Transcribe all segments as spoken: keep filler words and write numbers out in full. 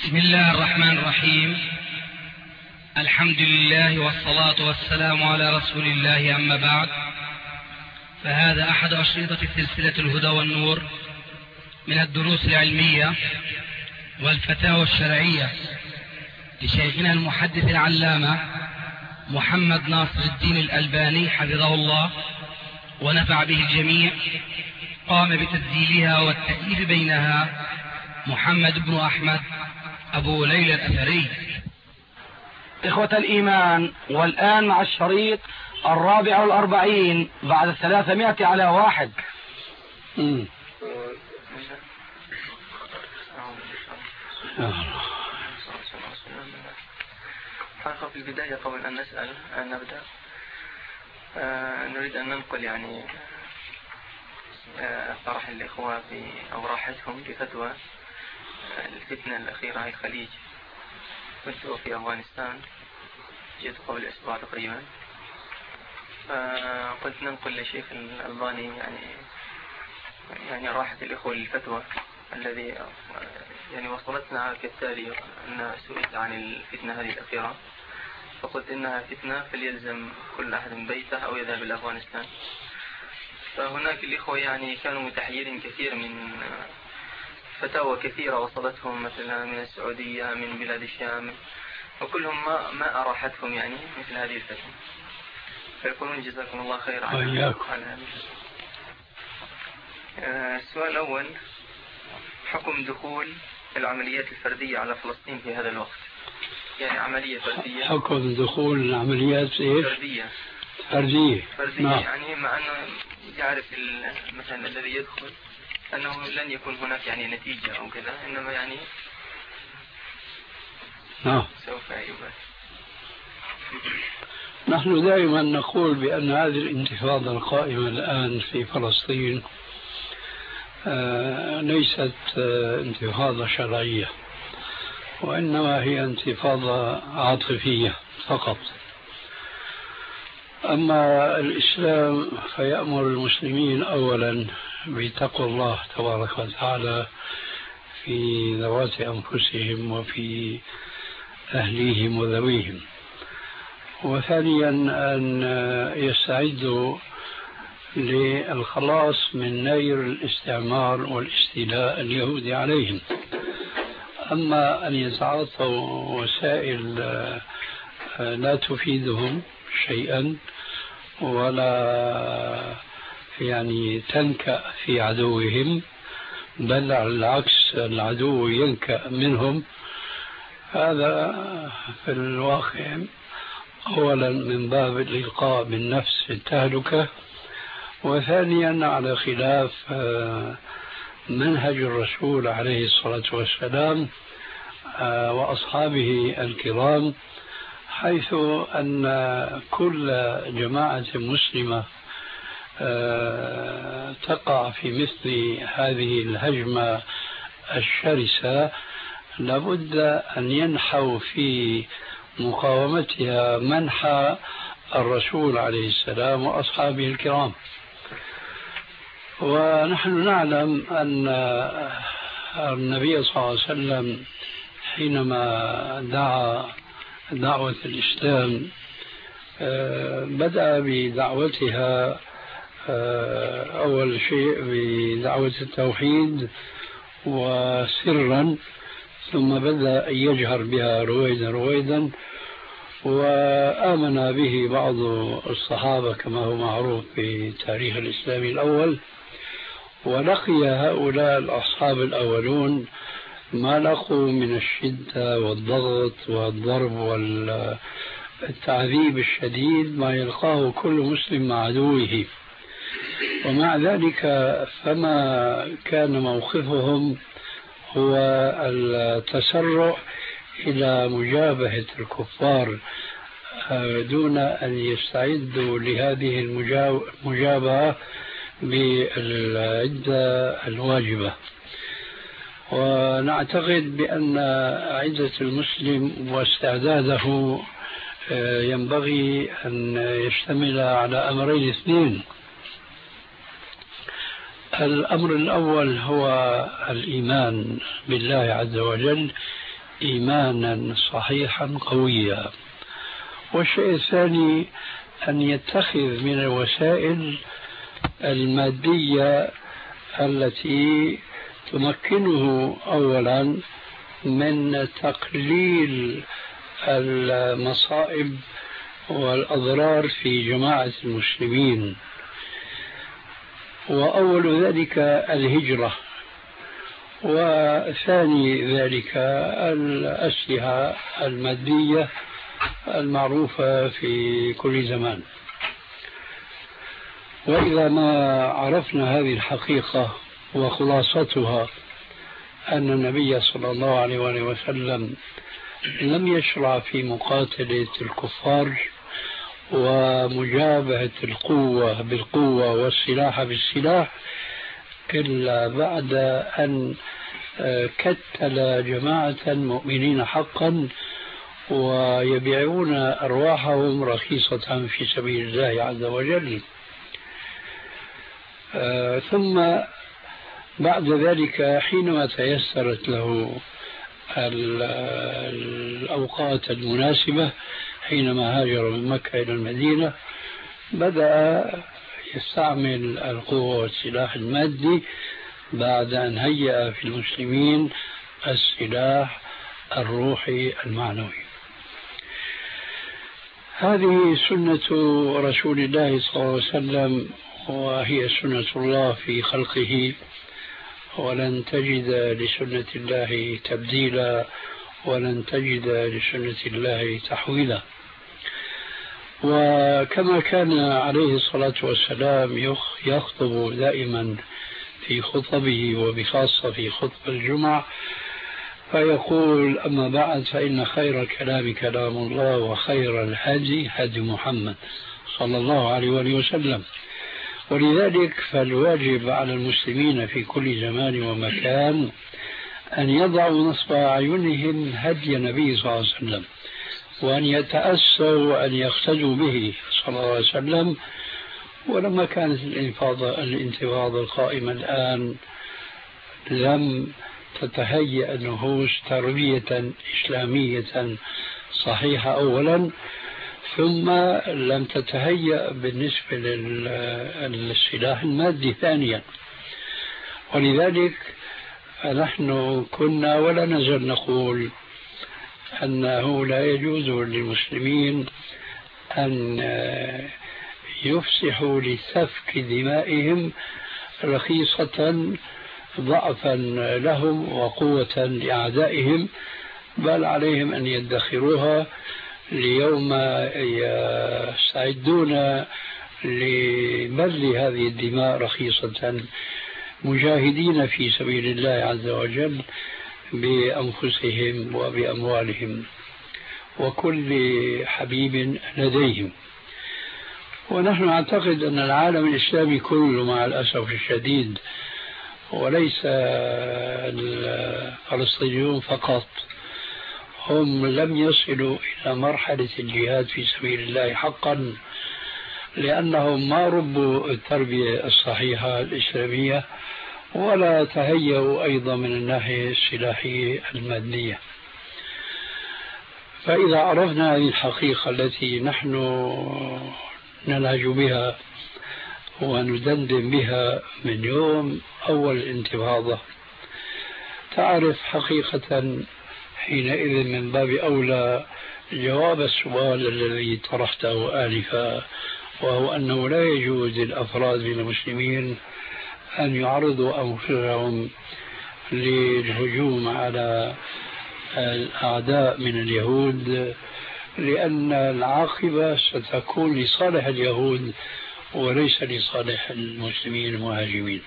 بسم الله الرحمن الرحيم. الحمد لله والصلاة والسلام على رسول الله، أما بعد، فهذا أحد أشرطة سلسلة الهدى والنور من الدروس العلمية والفتاوى الشرعية لشيخنا المحدث العلامة محمد ناصر الدين الألباني حفظه الله ونفع به الجميع. قام بتسجيلها والتأليف بينها محمد بن أحمد أبو ليلى الأثري. إخوة الإيمان، والآن مع الشريط الرابع والأربعين بعد ثلاثمائة على واحد. م. في البداية قبل أن نسأل أن نبدأ آه نريد أن ننقل يعني آه طرح الإخوة في أو راحتهم بفتوى الفتنة الأخيرة في الخليج. كنت في أفغانستان، جئت قبل أسبوع تقريبا، فقلت ننقل لشيخ الألباني يعني يعني راحة الإخوة للفتوى الذي يعني وصلتنا كالتالي: أن سئلت عن الفتنة هذه الأخيرة فقلت إنها فتنة فليلزم كل أحد بيته أو يذهب إلى أفغانستان. فهناك الإخوة يعني كانوا متحيرين كثير من فتاوى كثيرة وصلتهم مثلا من السعودية، من بلاد الشام، وكلهم ما ما أراحتهم يعني مثل هذه الفتنة. فيقولون جزاكم الله خير على هذا. السؤال الأول: حكم دخول العمليات الفردية على فلسطين في هذا الوقت؟ يعني عملية فردية. حكم دخول العمليات إيه؟ فردية. فردية. فردية نعم. يعني مع أنه يعرف مثلا الذي يدخل أنه لن يكون هناك يعني نتيجة أو كذا، إنما يعني نعم سوف يبات. نحن دائما نقول بأن هذه الانتفاضة القائمة الآن في فلسطين آه ليست آه انتفاضة شرعية، وإنما هي انتفاضة عاطفية فقط. أما الإسلام فيأمر المسلمين أولا بتقوى الله تبارك وتعالى في ذوات أنفسهم وفي أهليهم وذويهم، وثانيا أن يستعدوا للخلاص من نير الاستعمار والاستيلاء اليهودي عليهم. أما أن يتعاطوا وسائل لا تفيدهم شيئا ولا يعني تنكأ في عدوهم، بل على العكس العدو ينكأ منهم، هذا في الواقع أولا من باب الإلقاء بالنفس في التهلكة، وثانيا على خلاف منهج الرسول عليه الصلاة والسلام وأصحابه الكرام، حيث أن كل جماعة مسلمة تقع في مثل هذه الهجمة الشرسة لابد أن ينحوا في مقاومتها منحى الرسول عليه السلام وأصحابه الكرام. ونحن نعلم أن النبي صلى الله عليه وسلم حينما دعا دعوة الإسلام بدأ بدعوتها أول شيء بدعوة التوحيد وسرا، ثم بدأ يجهر بها رويدا رويدا، وآمن به بعض الصحابة كما هو معروف في تاريخ الإسلام الأول. ولقي هؤلاء الأصحاب الأولون ما لقوا من الشدة والضغط والضرب والتعذيب الشديد ما يلقاه كل مسلم مع عدوه، ومع ذلك فما كان موقفهم هو التسرع إلى مجابهة الكفار دون أن يستعدوا لهذه المجابهة بالعدة الواجبة. ونعتقد بأن عدة المسلم واستعداده ينبغي أن يشتمل على أمرين اثنين: الأمر الأول هو الإيمان بالله عز وجل إيمانا صحيحا قويا. والشيء الثاني أن يتخذ من الوسائل المادية التي تمكنه أولا من تقليل المصائب والأضرار في جماعة المسلمين. وأول ذلك الهجرة، وثاني ذلك الأسلحة المادية المعروفة في كل زمان. وإذا ما عرفنا هذه الحقيقة وخلاصتها أن النبي صلى الله عليه وسلم لم يشرع في مقاتلة الكفار ومجابهة القوة بالقوة والسلاح بالسلاح إلا بعد أن كتل جماعة مؤمنين حقا ويبيعون أرواحهم رخيصة في سبيل الله عز وجل. ثم بعد ذلك حينما تيسرت له الأوقات المناسبة حينما هاجر من مكة إلى المدينة بدأ يستعمل القوة والسلاح المادي بعد أن هيأ في المسلمين السلاح الروحي المعنوي. هذه سنة رسول الله صلى الله عليه وسلم، وهي سنة الله في خلقه، ولن تجد لسنة الله تبديلا ولن تجد لسنة الله تحويلا. وكما كان عليه الصلاة والسلام يخطب دائما في خطبه وبخاصة في خطبة الجمعة فيقول: أما بعد، فإن خير الكلام كلام الله وخير الهدي هدي محمد صلى الله عليه وسلم. ولذلك فالواجب على المسلمين في كل زمان ومكان أن يضعوا نصب أعينهم هدي النبي صلى الله عليه وسلم، وأن يتأسوا وأن يقتدوا به صلى الله عليه وسلم. ولما كانت الانتفاضة القائمة الآن لم تتهيأ النفوس تربية إسلامية صحيحة أولا، ثم لم تتهيأ بالنسبة للسلاح المادي ثانيا. ولذلك نحن كنا ولا نزال نقول أنه لا يجوز للمسلمين أن يفسحوا لسفك دمائهم رخيصة ضعفا لهم وقوة لأعدائهم، بل عليهم أن يدخروها ليوم يستعدون لبذل هذه الدماء رخيصة مجاهدين في سبيل الله عز وجل بأنفسهم وبأموالهم وكل حبيب لديهم. ونحن نعتقد أن العالم الإسلامي كله مع الأسف الشديد، وليس الفلسطينيون فقط، هم لم يصلوا إلى مرحلة الجهاد في سبيل الله حقا، لأنهم ما ربوا التربية الصحيحة الإسلامية ولا تهيئوا أيضا من الناحية السلاحية المادية. فإذا عرفنا هذه الحقيقة التي نحن نلهج بها وندندن بها من يوم أول الانتفاضة، تعرف حقيقة حينئذ من باب أولى جواب السؤال الذي طرحته آنفا، وهو أنه لا يجوز للأفراد من المسلمين أن يعرضوا أنفسهم للهجوم على الأعداء من اليهود، لأن العاقبة ستكون لصالح اليهود وليس لصالح المسلمين المهاجمين.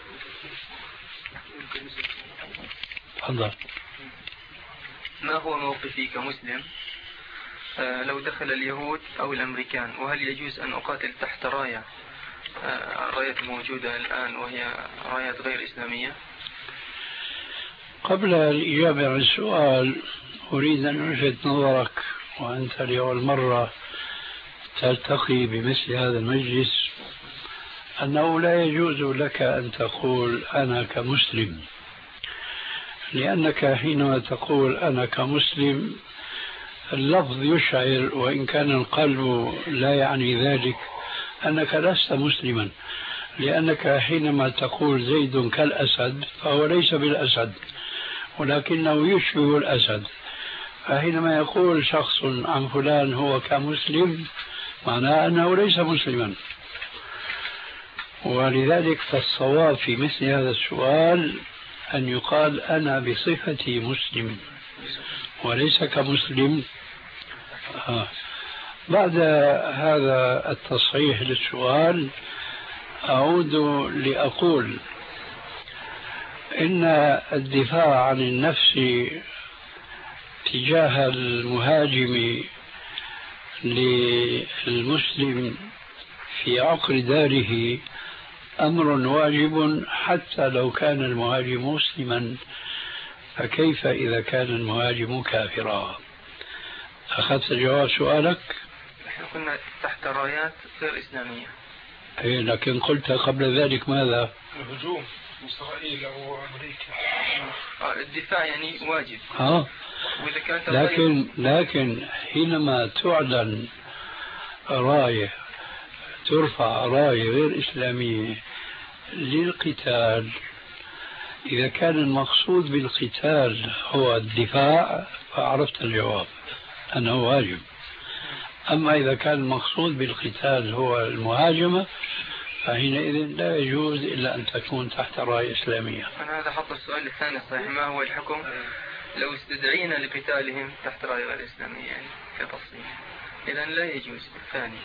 تفضل. ما هو موقفي كمسلم آه لو دخل اليهود أو الأمريكان، وهل يجوز أن أقاتل تحت راية آه الراية الموجودة الآن وهي رايات غير إسلامية؟ قبل الإجابة عن السؤال أريد أن ألفت نظرك، وأنت لأول مرة تلتقي بمثل هذا المجلس، أنه لا يجوز لك أن تقول أنا كمسلم، لأنك حينما تقول أنا كمسلم اللفظ يشعر وإن كان القلب لا يعني ذلك أنك لست مسلما، لأنك حينما تقول زيد كالأسد فهو ليس بالأسد ولكنه يشبه الأسد، فحينما يقول شخص عن فلان هو كمسلم معناه أنه ليس مسلما. ولذلك فالصواب في مثل هذا السؤال أن يقال أنا بصفتي مسلم وليس كمسلم. آه. بعد هذا التصحيح للسؤال أعود لأقول إن الدفاع عن النفس تجاه المهاجم للمسلم في عقر داره أمر واجب حتى لو كان المهاجم مسلما، فكيف إذا كان المهاجم كافرا؟ أخذت جواب سؤالك؟ نحن كنا تحت رايات غير إسلامية. إيه لكن قلت قبل ذلك ماذا؟ الهجوم إسرائيل أو أمريكا. الدفاع يعني واجب. آه. وإذا كانت لكن لكن حينما تعلن راية ترفع راية غير إسلامية للقتال، إذا كان المقصود بالقتال هو الدفاع فعرفت الجواب أنه واجب. أما إذا كان المقصود بالقتال هو المهاجمة فحينئذ لا يجوز إلا أن تكون تحت راية إسلامية. أنا هذا حط السؤال الثاني صحيح، ما هو الحكم لو استدعينا لقتالهم تحت راية غير إسلامية يعني كتفصيل؟ إذن لا يجوز الثاني.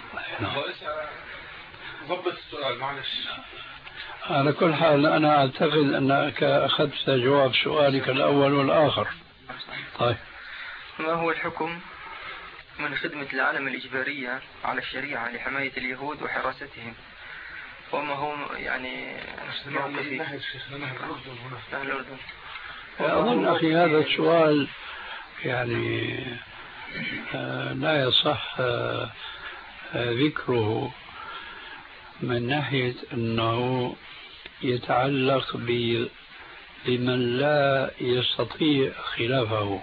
ضبط السؤال معلش. على كل حال أنا أعتقد أنك أخذت جواب سؤالك الأول والآخر. طيب ما هو الحكم من خدمة العالم الإجبارية على الشريعة لحماية اليهود وحراستهم، وما هو يعني موقفي؟ نهج شيخنا نهج الأردن هنا. نهج الأردن. أظن أخي هذا السؤال يعني آه لا يصح آه آه ذكره من ناحية أنه يتعلق بمن لا يستطيع خلافه.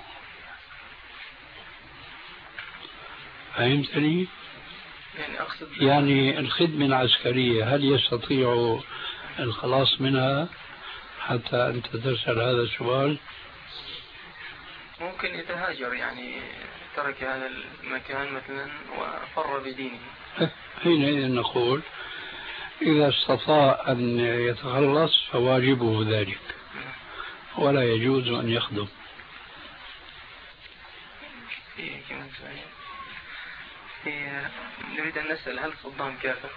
فهمتني؟ يعني أقصد يعني الخدمة العسكرية هل يستطيع الخلاص منها حتى أنت تسأل هذا السؤال؟ ممكن يتهاجر يعني ترك هذا المكان مثلا وفر بدينه. حينئذ نقول إذا استطاع أن يتخلص فواجبه ذلك ولا يجوز أن يخدم. نريد أن نسأل هل صدام كافر؟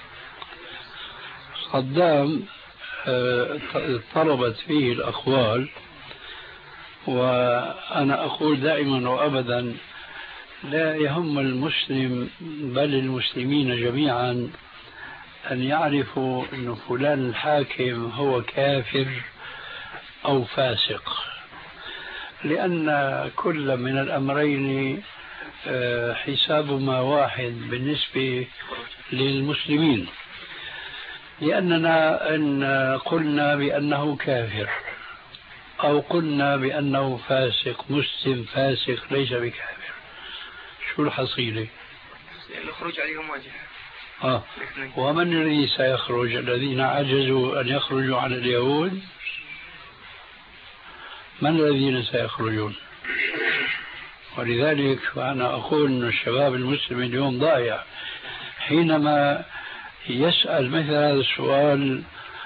صدام اضطربت فيه الأقوال، وأنا أقول دائما وأبدا لا يهم المسلم بل المسلمين جميعا أن يعرفوا أن فلان الحاكم هو كافر أو فاسق، لأن كل من الأمرين حسابهما واحد بالنسبة للمسلمين. لأننا إن قلنا بأنه كافر أو قلنا بأنه فاسق، مسلم فاسق ليس بكافر، شو الحصيلة؟ الخروج عليهم واجب. آه. ومن الذي سيخرج؟ الذين عجزوا أن يخرجوا عن اليهود؟ من الذين سيخرجون؟ ولذلك فأنا أقول أن الشباب المسلم اليوم ضايع حينما يسأل مثل هذا السؤال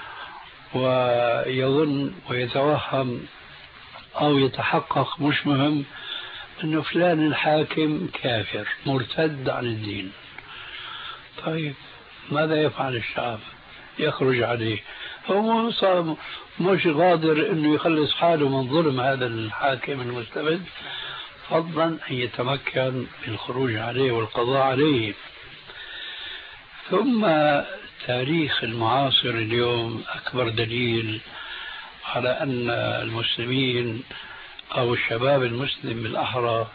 ويظن ويتوهم أو يتحقق مش مهم أنه فلان الحاكم كافر مرتد عن الدين. طيب ماذا يفعل الشعب؟ يخرج عليه، هو مش قادر أنه يخلص حاله من ظلم هذا الحاكم المستبد، فضلا أن يتمكن بالخروج عليه والقضاء عليه. ثم تاريخ المعاصر اليوم أكبر دليل على أن المسلمين أو الشباب المسلم بالأحرى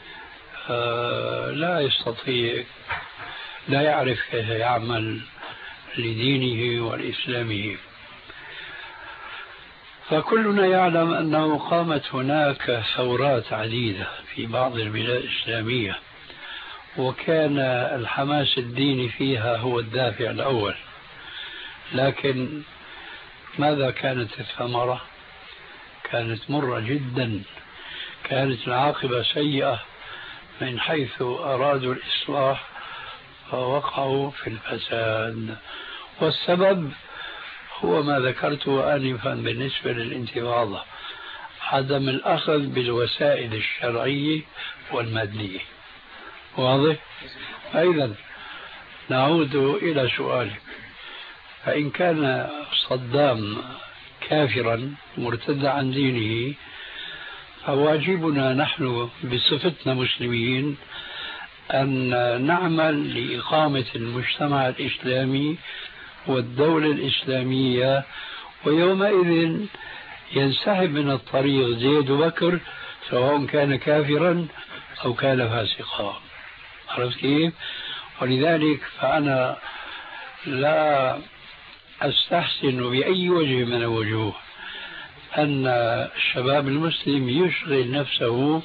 لا يستطيع لا يعرف كيف يعمل لدينه ولإسلامه. فكلنا يعلم أنه قامت هناك ثورات عديدة في بعض البلاد الإسلامية، وكان الحماس الديني فيها هو الدافع الأول، لكن ماذا كانت الثمرة؟ كانت مرة جدا، كانت العاقبة سيئة من حيث أرادوا الإصلاح فوقعوا في الفساد. والسبب هو ما ذكرته آنفا بالنسبة للانتفاضة، عدم الأخذ بالوسائل الشرعية والمادية. واضح؟ أيضا نعود إلى سؤالك، فإن كان صدام كافرا مرتدا عن دينه فواجبنا نحن بصفتنا مسلمين أن نعمل لإقامة المجتمع الإسلامي والدولة الإسلامية، ويومئذ ينسحب من الطريق زيد وبكر سواء كان كافرا أو كان فاسقا. عرفت كيف؟ ولذلك فأنا لا أستحسن بأي وجه من الوجوه أن الشباب المسلم يشغل نفسه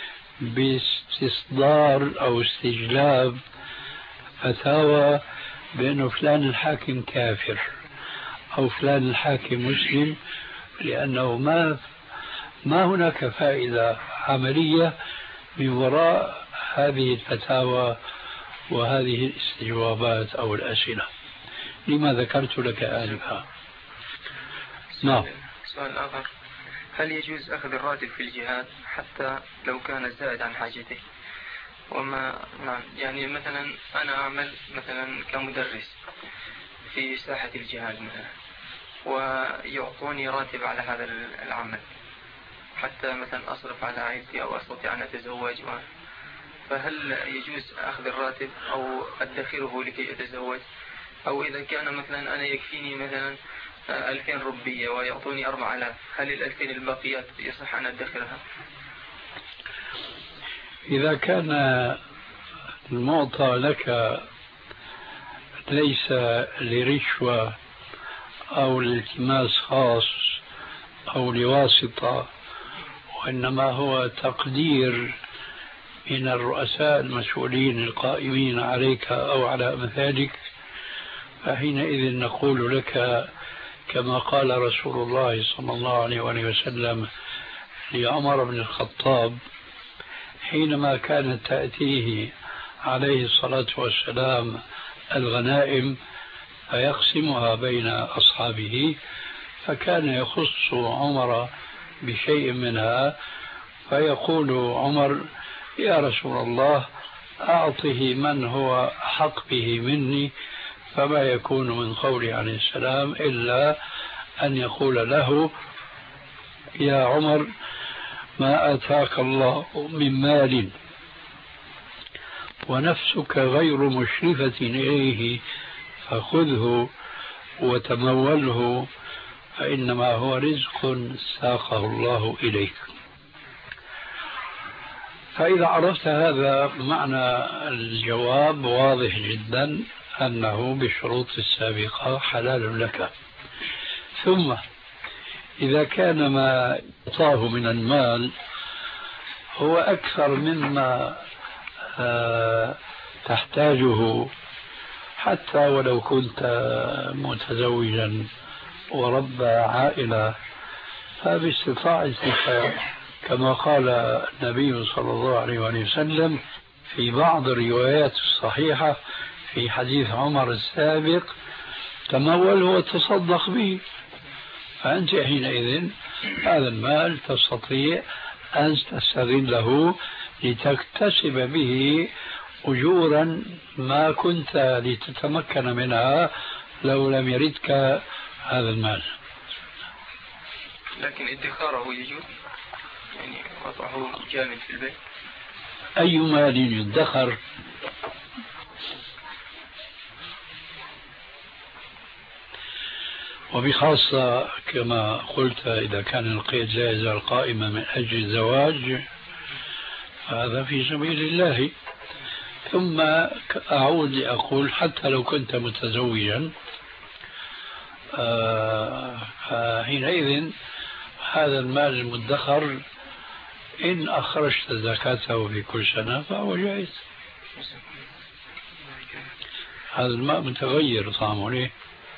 باستصدار أو استجلاب فتاوى بأنه فلان الحاكم كافر أو فلان الحاكم مسلم، لأنه ما ما هناك فائدة عملية من وراء هذه الفتاوى وهذه الاستجوابات أو الأسئلة. لما ذكرت لك آنفا. نعم. سؤال آخر، هل يجوز أخذ الراتب في الجهاد حتى لو كان زائد عن حاجته؟ وما نعم، يعني مثلا أنا أعمل مثلا كمدرس في ساحة الجهاد مثلا، ويعطوني راتب على هذا العمل حتى مثلا أصرف على عائلتي أو أستطيع أن أتزوج، فهل يجوز أخذ الراتب أو أدخره لكي أتزوج؟ أو إذا كان مثلا أنا يكفيني مثلا ألفين ربية ويعطوني أربع آلاف، هل الألفين الباقيات يصح أن أدخرها؟ إذا كان المعطى لك ليس لرشوة أو لالتماس خاص أو لواسطة، وإنما هو تقدير من الرؤساء المسؤولين القائمين عليك أو على أمثالك، فحينئذ نقول لك كما قال رسول الله صلى الله عليه وسلم لعمر بن الخطاب حينما كانت تأتيه عليه الصلاة والسلام الغنائم فيقسمها بين أصحابه، فكان يخص عمر بشيء منها فيقول عمر: يا رسول الله أعطه من هو حق به مني، فما يكون من قوله عليه السلام إلا أن يقول له: يا عمر ما آتاك الله من مال ونفسك غير مشرفة إليه فخذه وتموله فإنما هو رزق ساقه الله إليك. فإذا عرفت هذا معنى الجواب واضح جدا أنه بالشروط السابقة حلال لك. ثم إذا كان ما أعطاه من المال هو أكثر مما تحتاجه، حتى ولو كنت متزوجا ورب عائلة، فباستطاعتك كما قال النبي صلى الله عليه وسلم في بعض الروايات الصحيحة في حديث عمر السابق: تموله وتصدق به. فأنت حينئذ هذا المال تستطيع أن تستغله لتكتسب به أجورا ما كنت لتتمكن منها لو لم يردك هذا المال. لكن ادخاره يجوز، يعني وضعه جامد في البيت. أي مال يدخر؟ وبخاصة كما قلت إذا كان القيد لا يزال قائما من أجل الزواج هذا في سبيل الله. ثم أعود لأقول حتى لو كنت متزوجا فحينئذ هذا المال المدخر إن أخرجت زكاته في كل سنة فهو جائز. هذا الماء متغير طعمه ليه؟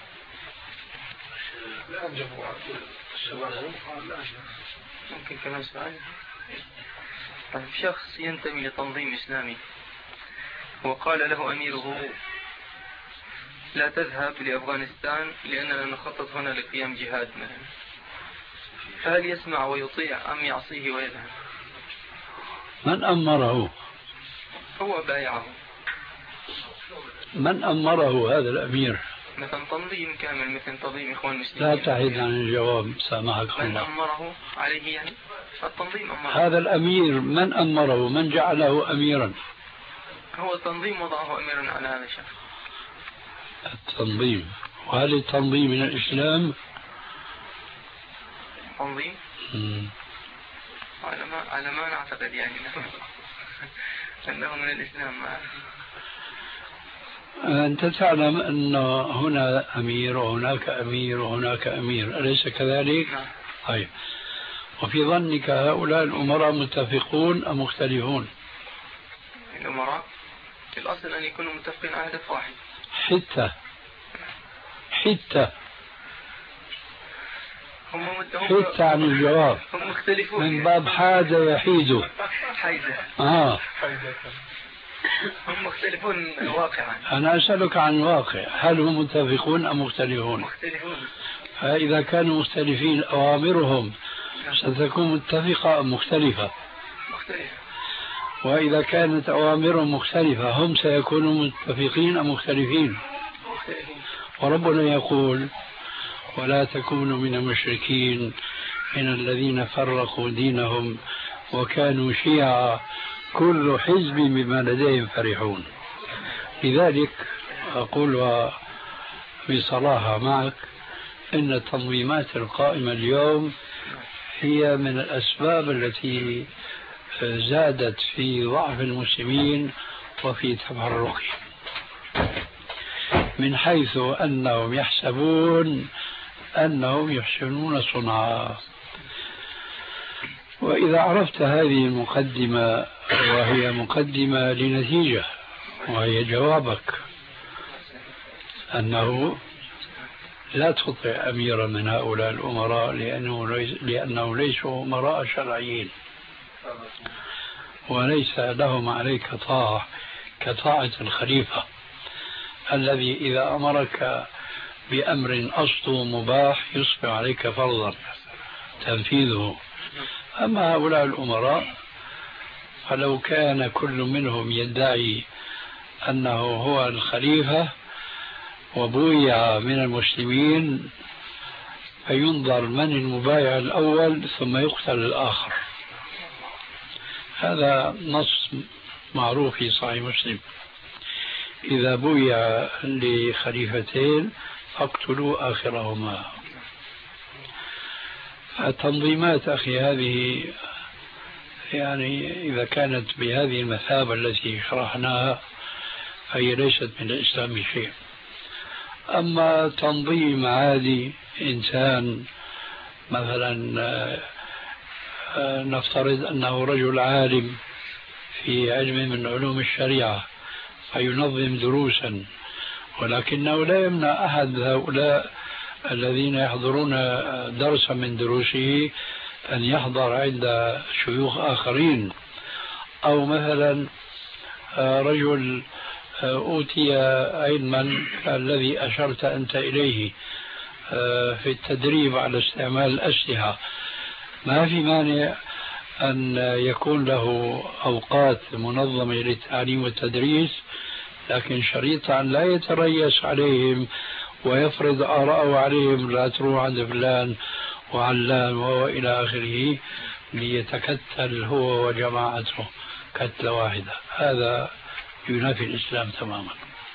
ممكن كمان سؤال. طيب شخص ينتمي لتنظيم إسلامي وقال له أميره لا تذهب لأفغانستان لأننا نخطط هنا لقيام جهاد مثلا، فهل يسمع ويطيع أم يعصيه ويذهب؟ من أمره؟ هو بايعه. من أمره هذا الأمير؟ مثلا تنظيم كامل مثل تنظيم إخوان المسلمين. لا تحيد عن الجواب سامحك من الله. أمره عليه يعني التنظيم أمره. هذا الأمير من أمره؟ من جعله أميرا؟ هو التنظيم وضعه أميرا على هذا الشخص. التنظيم. وهل التنظيم من الإسلام؟ تنظيم؟ مم. على ما على ما نعتقد يعني أنه من الإسلام. أنت تعلم أن هنا أمير وهناك أمير وهناك أمير، أليس كذلك؟ نعم. طيب، وفي ظنك هؤلاء الأمراء متفقون أم مختلفون؟ الأمراء في الأصل أن يكونوا متفقين على هدف واحد. حتى حتى هم حتى عن الجواب. هم مختلفون من باب حاد يحيد. حيزة. آه. هم مختلفون واقعا. أنا أسألك عن الواقع، هل هم متفقون أم مختلفون؟ مختلفون. فإذا كانوا مختلفين أوامرهم ستكون متفقة أم مختلفة؟ مختلفة. وإذا كانت أوامرهم مختلفة هم سيكونوا متفقين أم مختلفين؟ مختلفين. وربنا يقول ولا تكونوا من المشركين من الذين فرقوا دينهم وكانوا شيعا كل حزب بما لديهم فرحون. لذلك أقول بصراحة معك إن التنظيمات القائمة اليوم هي من الأسباب التي زادت في ضعف المسلمين وفي تفرقهم، من حيث أنهم يحسبون أنهم يحسنون صنعا. وإذا عرفت هذه المقدمة وهي مقدمة لنتيجة وهي جوابك أنه لا تطع أميرا من هؤلاء الأمراء لأنه لأنه ليسوا أمراء شرعيين وليس لهم عليك طاعة كطاعة الخليفة الذي إذا أمرك بأمر أصله مباح يصبح عليك فرضا تنفيذه. أما هؤلاء الأمراء فلو كان كل منهم يدعي أنه هو الخليفة وبويع من المسلمين فينظر من المبايع الأول ثم يقتل الآخر. هذا نص معروف في صحيح مسلم: إذا بويع لخليفتين فاقتلوا آخرهما. التنظيمات أخي هذه يعني إذا كانت بهذه المثابة التي شرحناها فهي ليست من الإسلام شيء. أما تنظيم عادي إنسان مثلا نفترض أنه رجل عالم في علم من علوم الشريعة فينظم دروسا، ولكنه لا يمنع أحد هؤلاء الذين يحضرون درسا من دروسه أن يحضر عند شيوخ آخرين. أو مثلا رجل أوتي علما الذي أشرت أنت إليه في التدريب على استعمال الأسلحة، ما في مانع أن يكون له أوقات منظمة للتعليم والتدريس، لكن شريطة أن لا يتريس عليهم ويفرض آراءه عليهم، لا تروح عند فلان وعلان وإلى آخره، ليتكتل هو وجماعته كتلة واحدة. هذا ينافي الإسلام تماما.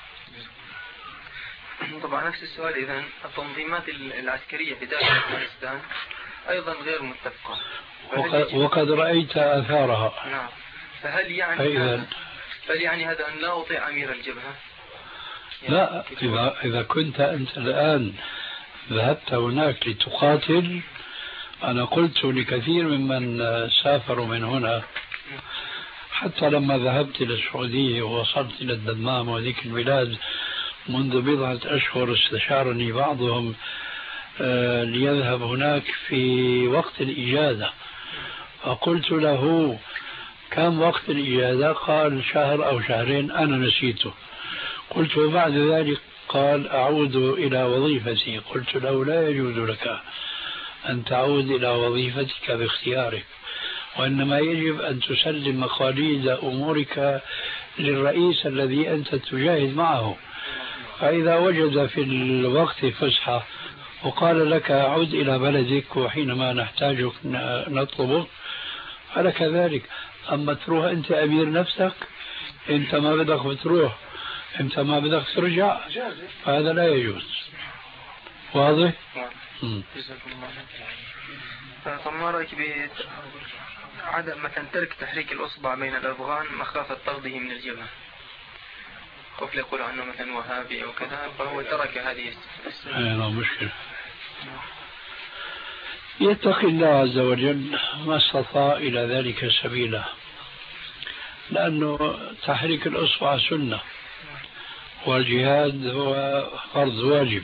طبعا نفس السؤال. إذن التنظيمات العسكرية في داخل أفغانستان أيضا غير متفقة، وقد, وقد رأيت آثارها. نعم. فهل يعني هذا فهل يعني هذا أن لا أطيع أمير الجبهة؟ يعني لا، إذا, إذا كنت أنت الآن ذهبت هناك لتقاتل أنا قلت لكثير ممن سافروا من هنا، حتى لما ذهبت إلى السعودية ووصلت إلى الدمام وهذيك البلاد منذ بضعة أشهر، استشارني بعضهم ليذهب هناك في وقت الإجازة، فقلت له كم وقت الإجازة؟ قال شهر أو شهرين، أنا نسيته. قلت وبعد ذلك؟ قال أعود إلى وظيفتي. قلت له لا يجوز لك أن تعود إلى وظيفتك باختيارك، وإنما يجب أن تسلم مقاليد أمورك للرئيس الذي أنت تجاهد معه، فإذا وجد في الوقت فسحة وقال لك عد إلى بلدك وحينما نحتاجك نطلبك فلك ذلك. أما تروح أنت أمير نفسك، أنت ما بدك بتروح، أنت ما بدك ترجع، فهذا لا يجوز. واضح؟ فما رأيك بعدم مثلا ترك تحريك الأصبع بين الأفغان مخافة طرده من الجبهة؟ خوف يقول عنه مثلا وهابي أو كذا، فهو ترك هذه السنة. لا مشكلة. يتقي الله عز وجل ما استطاع إلى ذلك سبيلا، لأنه تحريك الأصبع سنة والجهاد هو فرض واجب،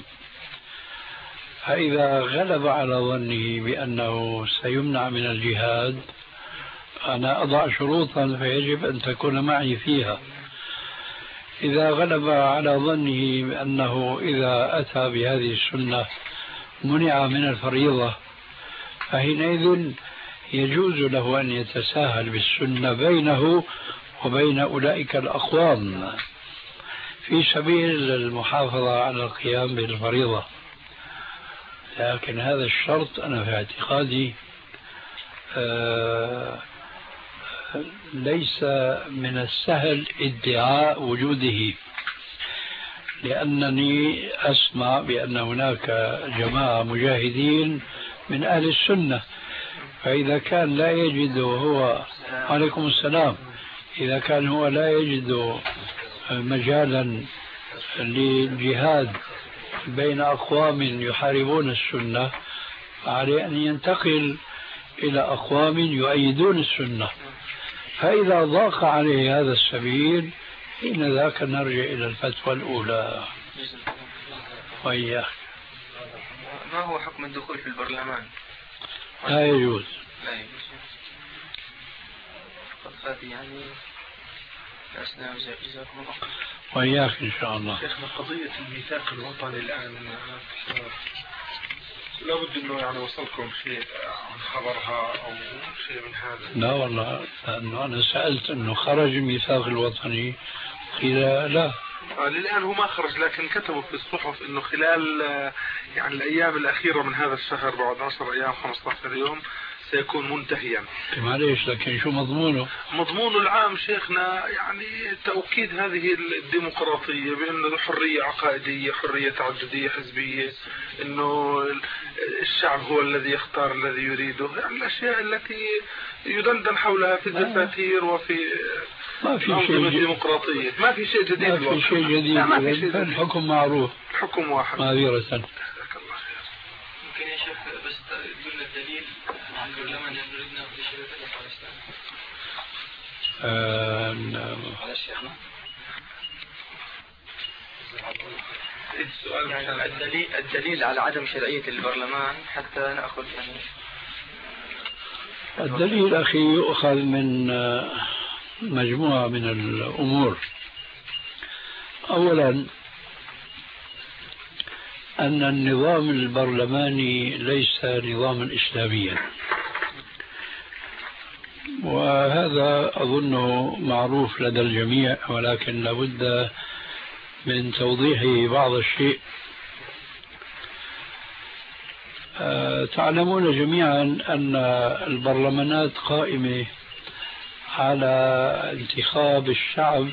فإذا غلب على ظنه بأنه سيمنع من الجهاد أنا أضع شروطا فيجب أن تكون معي فيها. إذا غلب على ظنه بأنه إذا أتى بهذه السنة منع من الفريضة، فحينئذ يجوز له أن يتساهل بالسنة بينه وبين أولئك الأقوام في سبيل المحافظة على القيام بالفريضة. لكن هذا الشرط أنا في اعتقادي آه ليس من السهل ادعاء وجوده، لأنني أسمع بأن هناك جماعة مجاهدين من أهل السنة، فإذا كان لا يجد هو عليكم السلام إذا كان هو لا يجد مجالا للجهاد بين أقوام يحاربون السنة، فعليه أن ينتقل إلى أقوام يؤيدون السنة، فإذا ضاق عليه هذا السبيل حين ذاك نرجع إلى الفتوى الأولى. وإياك. ما هو حكم الدخول في البرلمان؟ لا يجوز. لا يجوز. فقط يعني أثناء جزاكم الله. وإياك إن شاء الله. شيخنا قضية الميثاق الوطني الآن لابد أنه يعني وصلكم شيء عن خبرها أو شيء من هذا؟ لا والله، لأنه أنا سألت أنه خرج الميثاق الوطني، قيل لا. آه للآن هو ما خرج، لكن كتبوا في الصحف أنه خلال يعني الأيام الأخيرة من هذا الشهر بعد عشر أيام خمسة عشر يوم سيكون منتهيا. معليش، لكن شو مضمونه؟ مضمونه العام شيخنا يعني تأكيد هذه الديمقراطية، بأنه حرية عقائدية، حرية تعددية حزبية، أنه الشعب هو الذي يختار الذي يريده، يعني الأشياء التي يدندن حولها في الدفاتير وفي ما في شيء ديمقراطية. ما في شيء جديد. ما في شيء جديد. ما في شيء جديد. الحكم معروف. الحكم واحد. معذرة. ممكن يا شيخ بس تقول الدليل عن البرلمان أن نريد نأخذ شركة أفغانستان؟ آه نعم. على الشيخنا. السؤال يعني الدليل الدليل على عدم شرعية البرلمان حتى نأخذ يعني. الدليل أخي يؤخذ من مجموعة من الأمور. أولا أن النظام البرلماني ليس نظاما إسلاميا، وهذا أظنه معروف لدى الجميع، ولكن لابد من توضيح بعض الشيء. تعلمون جميعا أن البرلمانات قائمة على انتخاب الشعب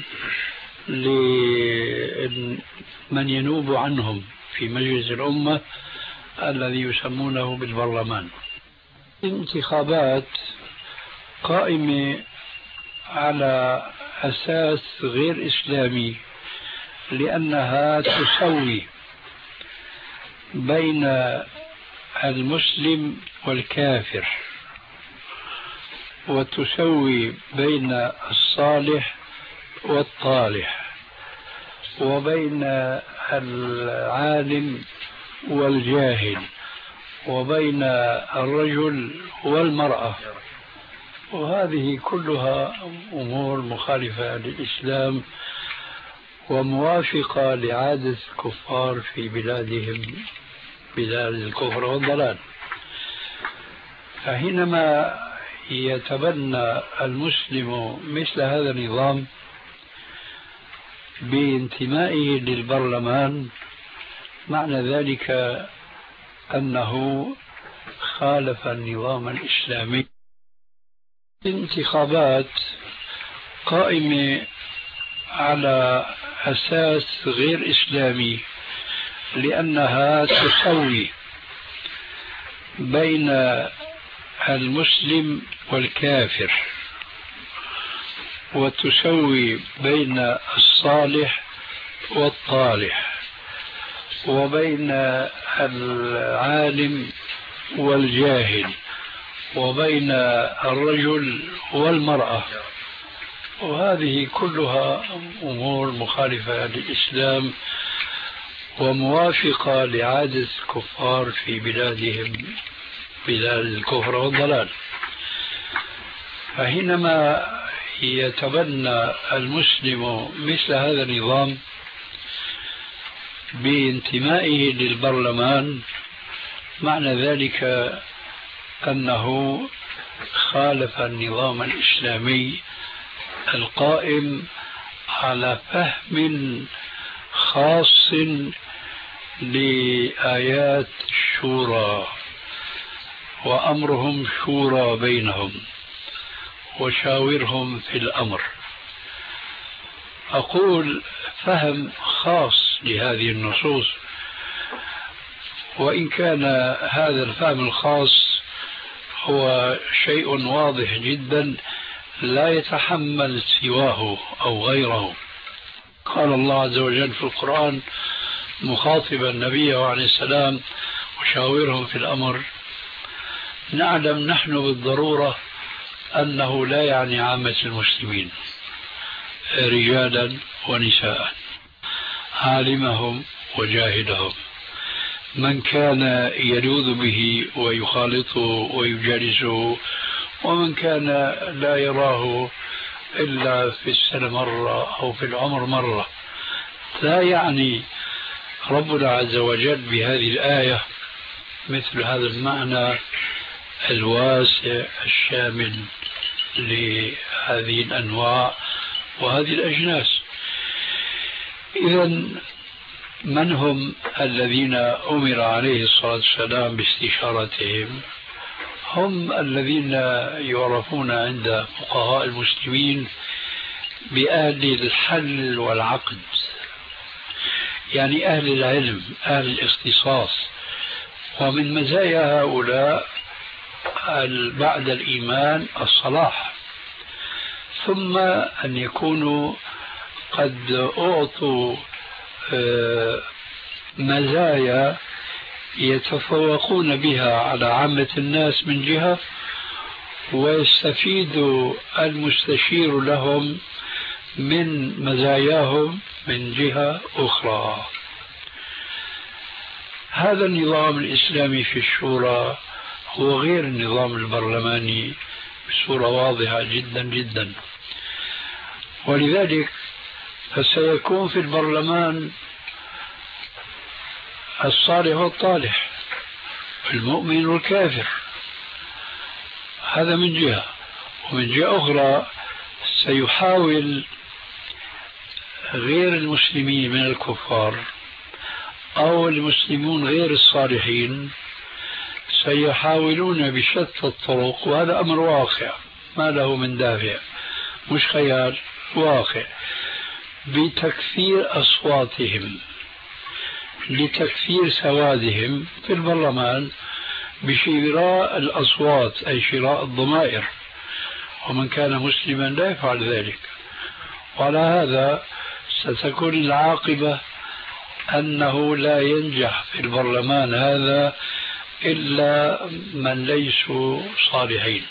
لمن ينوب عنهم في مجلس الأمة الذي يسمونه بالبرلمان. الانتخابات قائمة على أساس غير إسلامي، لأنها تسوي بين المسلم والكافر، وتسوي بين الصالح والطالح، وبين العالم والجاهل، وبين الرجل والمرأة. وهذه كلها أمور مخالفة للإسلام وموافقة لعادة الكفار في بلادهم، بلاد الكفر والضلال. فحينما يتبنى المسلم مثل هذا النظام بانتمائه للبرلمان، معنى ذلك أنه خالف النظام الإسلامي. الانتخابات قائمة على أساس غير إسلامي، لأنها تسوي بين المسلم والكافر، وتسوي بين الصالح والطالح، وبين العالم والجاهل، وبين الرجل والمرأة. وهذه كلها أمور مخالفة للإسلام وموافقة لعادة الكفار في بلادهم، بلاد الكفر والضلال. فحينما يتبنى المسلم مثل هذا النظام بانتمائه للبرلمان، معنى ذلك أنه خالف النظام الإسلامي القائم على فهم خاص لآيات الشورى، وأمرهم شورى بينهم وشاورهم في الأمر. أقول فهم خاص لهذه النصوص، وإن كان هذا الفهم الخاص هو شيء واضح جدا لا يتحمل سواه أو غيره. قال الله عز وجل في القرآن مخاطبا النبي عليه السلام وشاورهم في الأمر: نعلم نحن بالضرورة أنه لا يعني عامة المسلمين، رجالا ونساء، عالمهم وجاهلهم، من كان يلوذ به ويخالطه ويجالسه، ومن كان لا يراه إلا في السنة مرة أو في العمر مرة. لا يعني ربنا عز وجل بهذه الآية مثل هذا المعنى الواسع الشامل لهذه الأنواع وهذه الأجناس. إذن من هم الذين أمر عليه الصلاة والسلام باستشارتهم؟ هم الذين يعرفون عند فقهاء المسلمين بأهل الحل والعقد، يعني أهل العلم، أهل الاختصاص. ومن مزايا هؤلاء بعد الإيمان الصلاح، ثم أن يكونوا قد أعطوا مزايا يتفوقون بها على عامة الناس من جهة، ويستفيد المستشير لهم من مزاياهم من جهة أخرى. هذا النظام الإسلامي في الشورى هو غير النظام البرلماني بصورة واضحة جدا جدا، ولذلك فسيكون في البرلمان الصالح والطالح، المؤمن والكافر، هذا من جهة. ومن جهة أخرى سيحاول غير المسلمين من الكفار أو المسلمون غير الصالحين سيحاولون بشتى الطرق، وهذا أمر واقع ما له من دافع، مش خيال، واقع، بتكثير أصواتهم لتكثير سوادهم في البرلمان بشراء الأصوات، أي شراء الضمائر، ومن كان مسلما لا يفعل ذلك. وعلى هذا ستكون العاقبة أنه لا ينجح في البرلمان هذا إلا من ليسوا صالحين،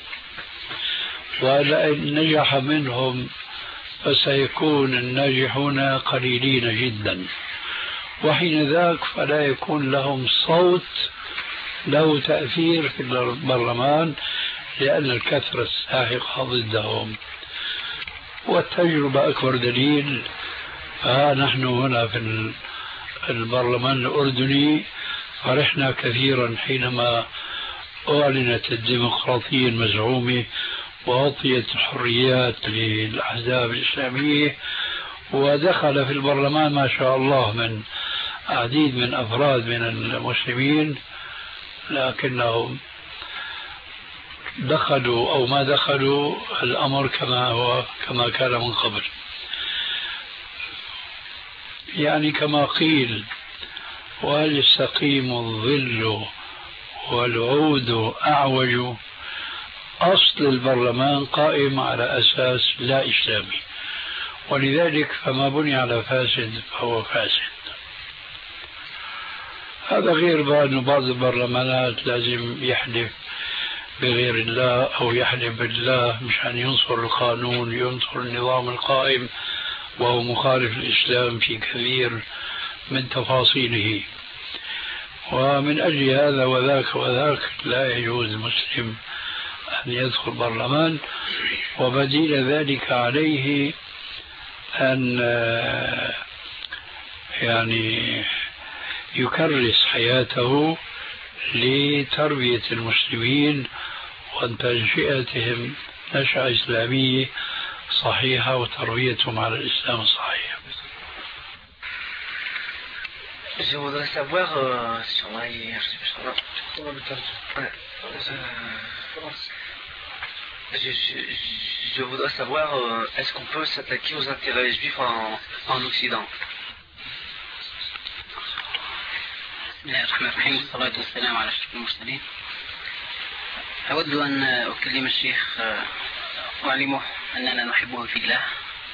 ولئن نجح منهم فسيكون الناجحون قليلين جدا، وحين ذاك فلا يكون لهم صوت له تأثير في البرلمان، لأن الكثرة الساحقة ضدهم. والتجربة أكبر دليل. ها نحن هنا في البرلمان الأردني فرحنا كثيرا حينما أعلنت الديمقراطية المزعومة وأعطيت الحريات للأحزاب الإسلامية، ودخل في البرلمان ما شاء الله من عديد من أفراد من المسلمين، لكنهم دخلوا أو ما دخلوا الأمر كما هو كما كان من قبل. يعني كما قيل: وهل يستقيم الظل والعود أعوج. أصل البرلمان قائم على أساس لا إسلامي، ولذلك فما بني على فاسد فهو فاسد. هذا غير بأن بعض البرلمانات لازم يحلف بغير الله أو يحلف بالله مشان ينصر القانون، ينصر النظام القائم، وهو مخالف الإسلام في كثير من تفاصيله. ومن أجل هذا وذاك وذاك لا يجوز المسلم أن يدخل برلمان، وبديل ذلك عليه أن يعني يكرس حياته لتربية المسلمين وتنشئتهم نشأة إسلامية صحيحة وتربيتهم على الإسلام الصحيح. Je voudrais savoir euh, sur la... je, je, je voudrais savoir euh, est-ce qu'on peut s'attaquer aux intérêts juifs en, en Occident. بسم الله الرحمن الرحيم، والصلاة والسلام على أشرف المرسلين. أود أن أكلم الشيخ وأعلمه أننا نحبه في الله،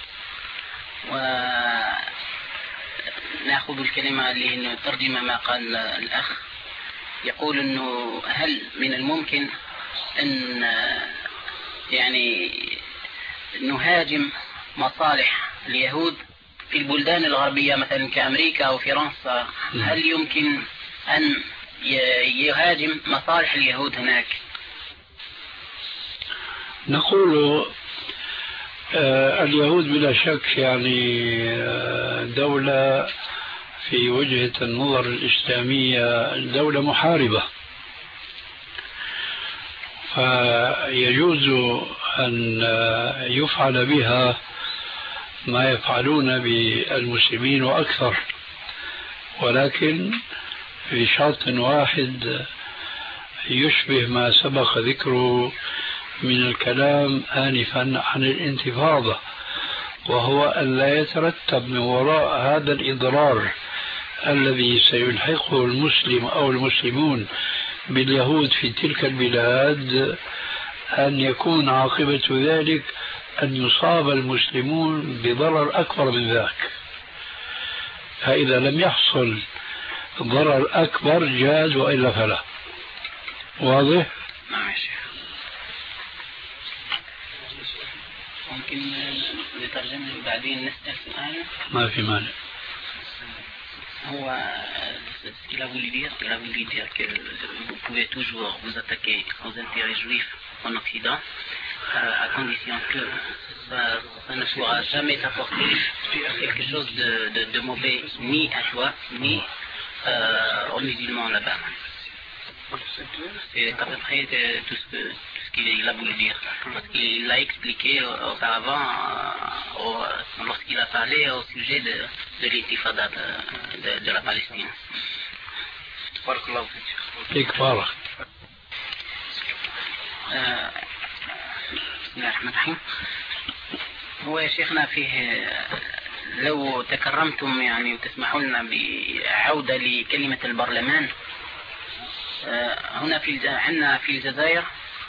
ونأخذ الكلمة لنترجم ما قال الأخ. يقول أنه هل من الممكن أن يعني نهاجم مصالح اليهود في البلدان الغربية مثلا كأمريكا أو فرنسا؟ هل يمكن أن يهاجم مصالح اليهود هناك؟ نقول آه اليهود بلا شك يعني آه دولة في وجهة النظر الإسلامية دولة محاربة، فيجوز أن آه يفعل بها ما يفعلون بالمسلمين وأكثر، ولكن في شرط واحد يشبه ما سبق ذكره من الكلام آنفا عن الانتفاضة، وهو أن لا يترتب من وراء هذا الإضرار الذي سيلحقه المسلم أو المسلمون باليهود في تلك البلاد أن يكون عاقبة ذلك أن يصاب المسلمون بضرر أكبر من ذاك. فإذا لم يحصل ضرر أكبر جاز، وإلا فلا. واضح؟ نعم يا شيخ. ممكن نترجم بعدين نسأل سؤال؟ ما في مانع. هو ce qu'il a voulu dire, il a voulu dire que vous pouvez toujours vous attaquer aux intérêts juifs en Occident, à, à condition que ça, ça ne soit jamais apporté quelque chose de, de, de mauvais ni à toi ni euh, aux musulmans là-bas. C'est à peu près tout ce que tout ce qu'il a voulu dire, parce qu'il l'a expliqué auparavant euh, lorsqu'il a parlé au sujet de, de l'intifada de, de, de la Palestine. إكبارك. بسم الله الرحمن الرحيم. هو يا شيخنا فيه لو تكرمتم يعني وتسمحوا لنا بعودة لكلمة البرلمان. هنا في عندنا في الجزائر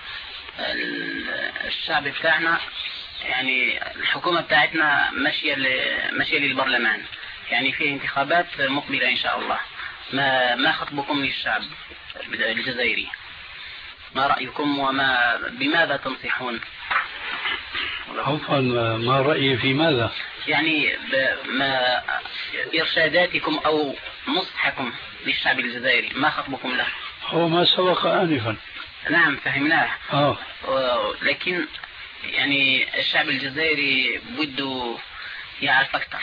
الشعب بتاعنا يعني الحكومة بتاعتنا ماشية ماشية للبرلمان، يعني فيه انتخابات مقبلة إن شاء الله، ما ما خطبكم للشعب الجزائري؟ ما رأيكم وما بماذا تنصحون؟ عفوا، ما رأيي في ماذا؟ يعني ما إرشاداتكم أو نصحكم للشعب الجزائري، ما خطبكم له؟ هو ما سبق آنفا. نعم فهمناه. آه. لكن يعني الشعب الجزائري بده يعرف أكثر.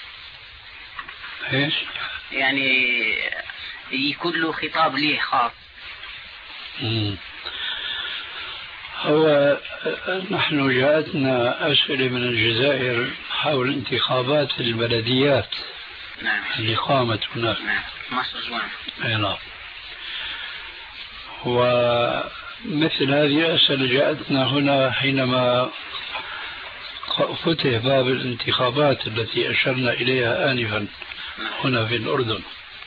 إيش؟ يعني يكون له خطاب ليه خاص. مم. هو نحن جاءتنا أسئلة من الجزائر حول انتخابات البلديات. نعم. اللي قامت هناك. نعم. مصر جوان. أي نعم. ومثل هذه الأسئلة جاءتنا هنا حينما فتح باب الانتخابات التي أشرنا إليها آنفا هنا في الأردن.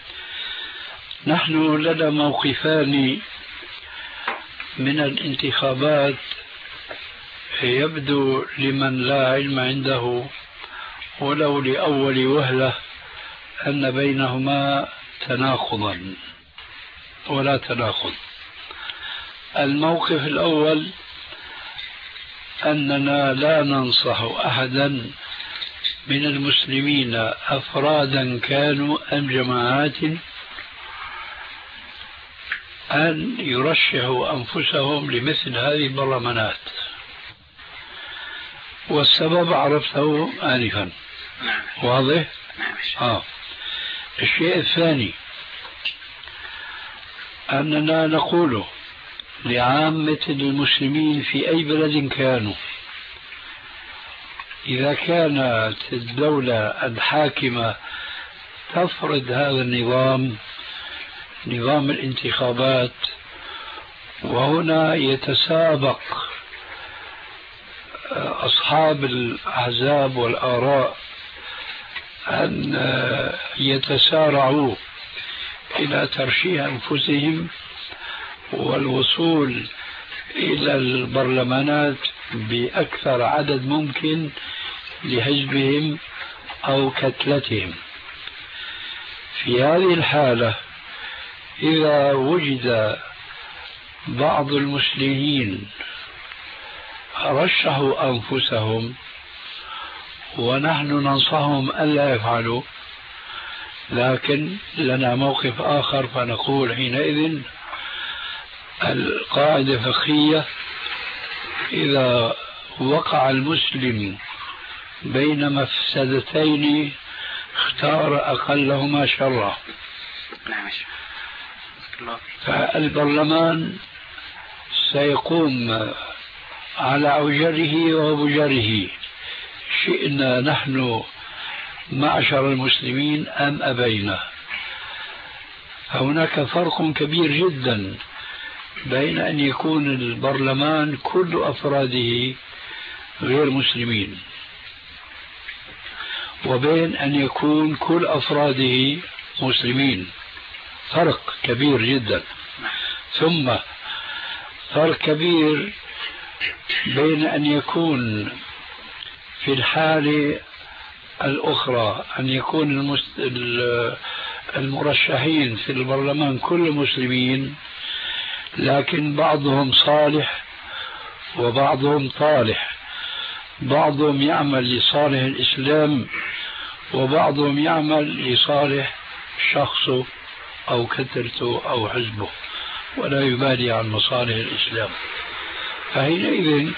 نحن لنا موقفان من الانتخابات يبدو لمن لا علم عنده ولو لأول وهلة أن بينهما تناقضا ولا تناقض. الموقف الأول أننا لا ننصح أحدا من المسلمين أفرادا كانوا أم جماعات أن يرشحوا أنفسهم لمثل هذه البرلمانات، والسبب عرفته آنفا. نعم. واضح؟ نعم. آه. الشيء الثاني أننا نقول لعامة المسلمين في أي بلد كانوا، إذا كانت الدولة الحاكمة تفرض هذا النظام، نظام الانتخابات، وهنا يتسابق أصحاب الأحزاب والآراء أن يتسارعوا إلى ترشيح أنفسهم والوصول إلى البرلمانات بأكثر عدد ممكن لحزبهم أو كتلتهم. في هذه الحالة إذا وجد بعض المسلمين رشحوا أنفسهم ونحن ننصحهم ألا يفعلوا، لكن لنا موقف آخر فنقول حينئذ القاعدة فقهية: إذا وقع المسلم بين مفسدتين اختار أقلهما شرا. فالبرلمان سيقوم على أوجره وبجره، شئنا نحن معشر المسلمين أم أبينا. هناك فرق كبير جدا بين أن يكون البرلمان كل أفراده غير مسلمين وبين أن يكون كل أفراده مسلمين. فرق كبير جدا. ثم فرق كبير بين أن يكون في الحالة الأخرى أن يكون المرشحين في البرلمان كل مسلمين، لكن بعضهم صالح وبعضهم طالح، بعضهم يعمل لصالح الإسلام وبعضهم يعمل لصالح شخصه أو كتلته أو حزبه ولا يبالي عن مصالح الإسلام. فحينئذ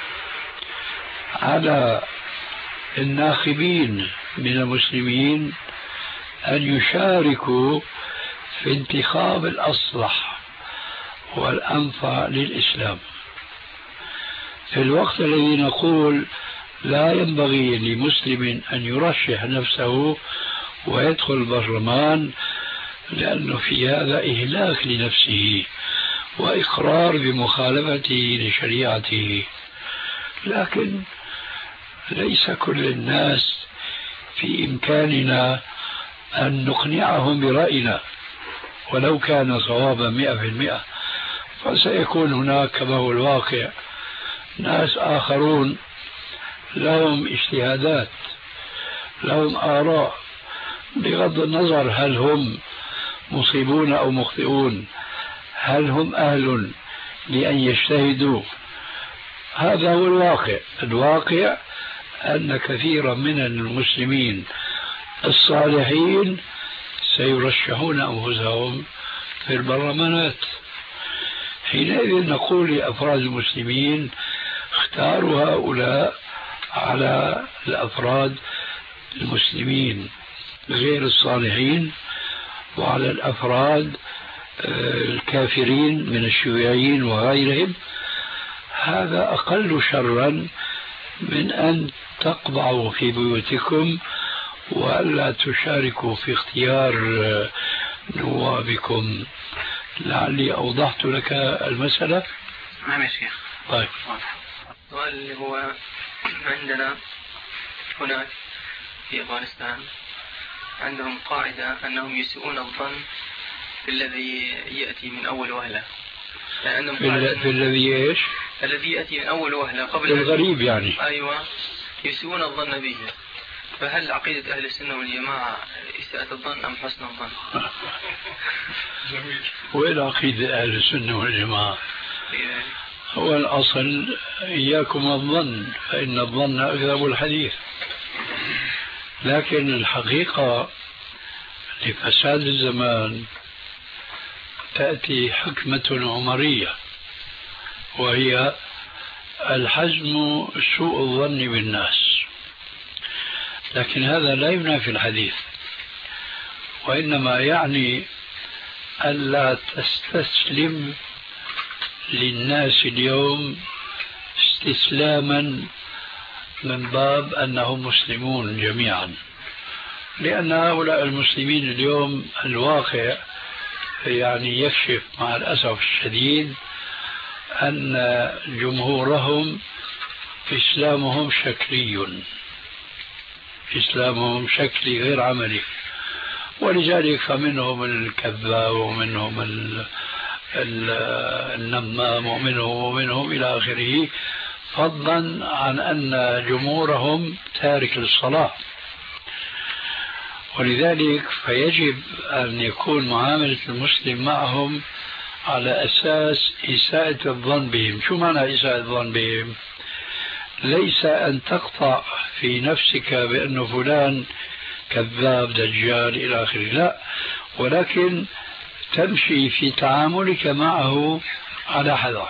على الناخبين من المسلمين أن يشاركوا في انتخاب الأصلح والأنفع للإسلام. في الوقت الذي نقول لا ينبغي لمسلم أن يرشح نفسه ويدخل البرلمان، لأنه في هذا إهلاك لنفسه وإقرار بمخالفته لشريعته. لكن ليس كل الناس في إمكاننا أن نقنعهم برأينا ولو كان صوابا مئة في المئة، فسيكون هناك كما هو الواقع ناس آخرون لهم اجتهادات، لهم آراء، بغض النظر هل هم مصيبون أو مخطئون هل هم أهل لأن يجتهدوا؟ هذا هو الواقع. الواقع أن كثيرا من المسلمين الصالحين سيرشحون أنفسهم في البرلمانات. حينئذ نقول لأفراد المسلمين اختاروا هؤلاء على الأفراد المسلمين غير الصالحين وعلى الأفراد الكافرين من الشيوعيين وغيرهم. هذا أقل شرا من أن تقبعوا في بيوتكم وألا تشاركوا في اختيار نوابكم. لعلي أوضحت لك المسألة. نعم يا شيخ. طيب. السؤال اللي هو عندنا هناك في أفغانستان عندهم قاعدة أنهم يسيئون الظن في الذي يأتي من أول وهلة. يعني عندهم في, في الذي إيش؟ الذي يأتي من أول وهلة قبل الغريب يعني. أيوة يسيئون الظن به. فهل عقيدة أهل السنة والجماعة إساءة الظن أم حسن الظن؟ جميل. وين عقيدة أهل السنة والجماعة؟ هو الأصل إياكم الظن فإن الظن أكذب الحديث. لكن الحقيقة لفساد الزمان تأتي حكمة عمرية وهي الحزم سوء الظن بالناس. لكن هذا لا ينافي الحديث، وإنما يعني ألا تستسلم للناس اليوم استسلاما من باب أنهم مسلمون جميعا، لأن هؤلاء المسلمين اليوم الواقع يعني يكشف مع الأسف الشديد أن جمهورهم إسلامهم شكلي، إسلامهم شكلي غير عملي. ولذلك فمنهم الكذاب ومنهم النمام ومنهم ومنهم إلى آخره، فضلا عن أن جمهورهم تارك للصلاة. ولذلك فيجب أن يكون معاملة المسلم معهم على أساس إساءة الظن بهم. شو معنى إساءة الظن بهم؟ ليس أن تقطع في نفسك بأن فلان كذاب دجال إلى آخره، لا، ولكن تمشي في تعاملك معه على حذر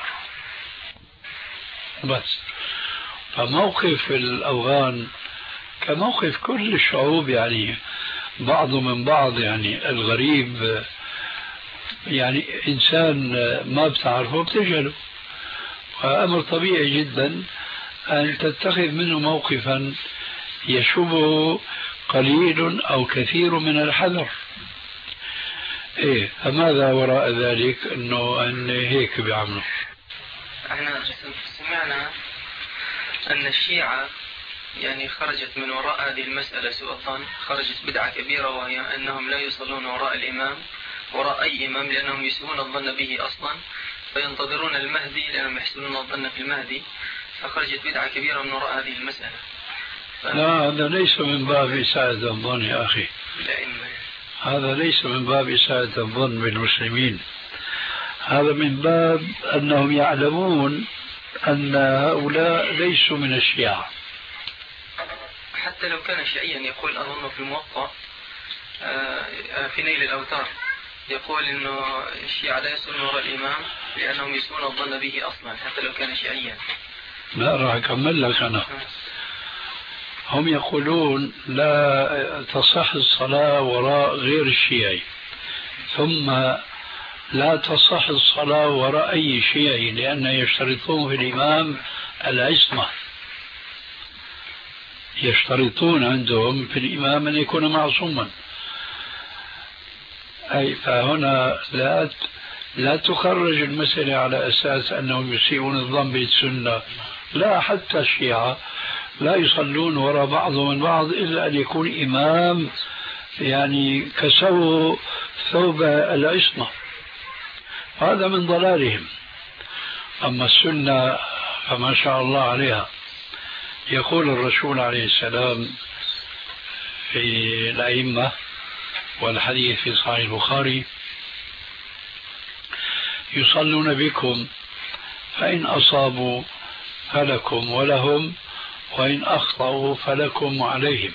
بس. فموقف الأفغان كموقف كل الشعوب، يعني بعض من بعض. يعني الغريب يعني إنسان ما بتعرفه بتجهله، وأمر طبيعي جدا أن تتخذ منه موقفا يشبه قليل أو كثير من الحذر. إيه، فماذا وراء ذلك؟ إنه أن هيك بيعملوا. احنا سمعنا أن الشيعة يعني خرجت من وراء هذه المسألة سوء الظن، خرجت بدعة كبيرة، وهي أنهم لا يصلون وراء الإمام، وراء أي إمام، لأنهم يسيئون الظن به أصلا، فينتظرون المهدي لأنهم يحسنون الظن في المهدي. فخرجت بدعة كبيرة من وراء هذه المسألة. ف... لا، هذا ليس من باب إساءة الظن يا أخي. هذا ليس من باب إساءة الظن بالمسلمين، هذا من باب أنهم يعلمون أن هؤلاء ليسوا من الشيعة. حتى لو كان شيعيا يقول أظن في الموطأ في نيل الأوتار يقول إنه الشيعة لا يسون وراء الإمام لأنهم يسون الظن به أصلا حتى لو كان شيعيا. لا، راح أكمل لك أنا. هم يقولون لا تصح الصلاة وراء غير الشيعي، ثم لا تصح الصلاة وراء أي شيعي، لأن يشترطون في الإمام العصمة، يشترطون عندهم في الإمام أن يكون معصوما. أي فهنا لا لا تخرج المسألة على أساس أنهم يسيئون الظن بالسنة، لا، حتى الشيعة لا يصلون وراء بعضهم من بعض إلا أن يكون إمام يعني كسوه ثوب العصمة. هذا من ضلالهم. أما السنة فما شاء الله عليها. يقول الرسول عليه السلام في الأئمة والحديث في صحيح البخاري: يصلون بكم فإن أصابوا فلكم ولهم، وإن أخطأوا فلكم وعليهم،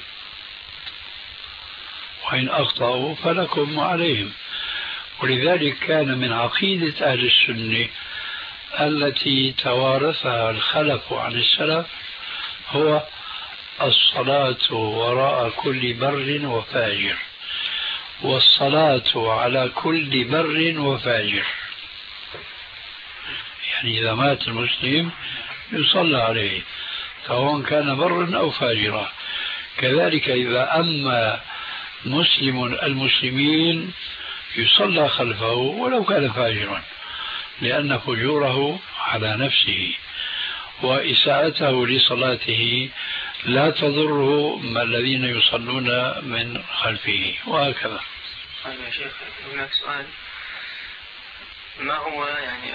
وإن أخطأوا فلكم وعليهم. ولذلك كان من عقيدة أهل السنة التي توارثها الخلف عن السلف هو الصلاة وراء كل بر وفاجر، والصلاة على كل بر وفاجر. يعني إذا مات المسلم يصلى عليه سواء كان برا أو فاجرا. كذلك إذا أما مسلم المسلمين يصلى خلفه ولو كان فاجرا، لأن فجوره على نفسه وإساءته لصلاته لا تضره ما الذين يصلون من خلفه، وهكذا. طيب يا شيخ، هناك سؤال: ما هو يعني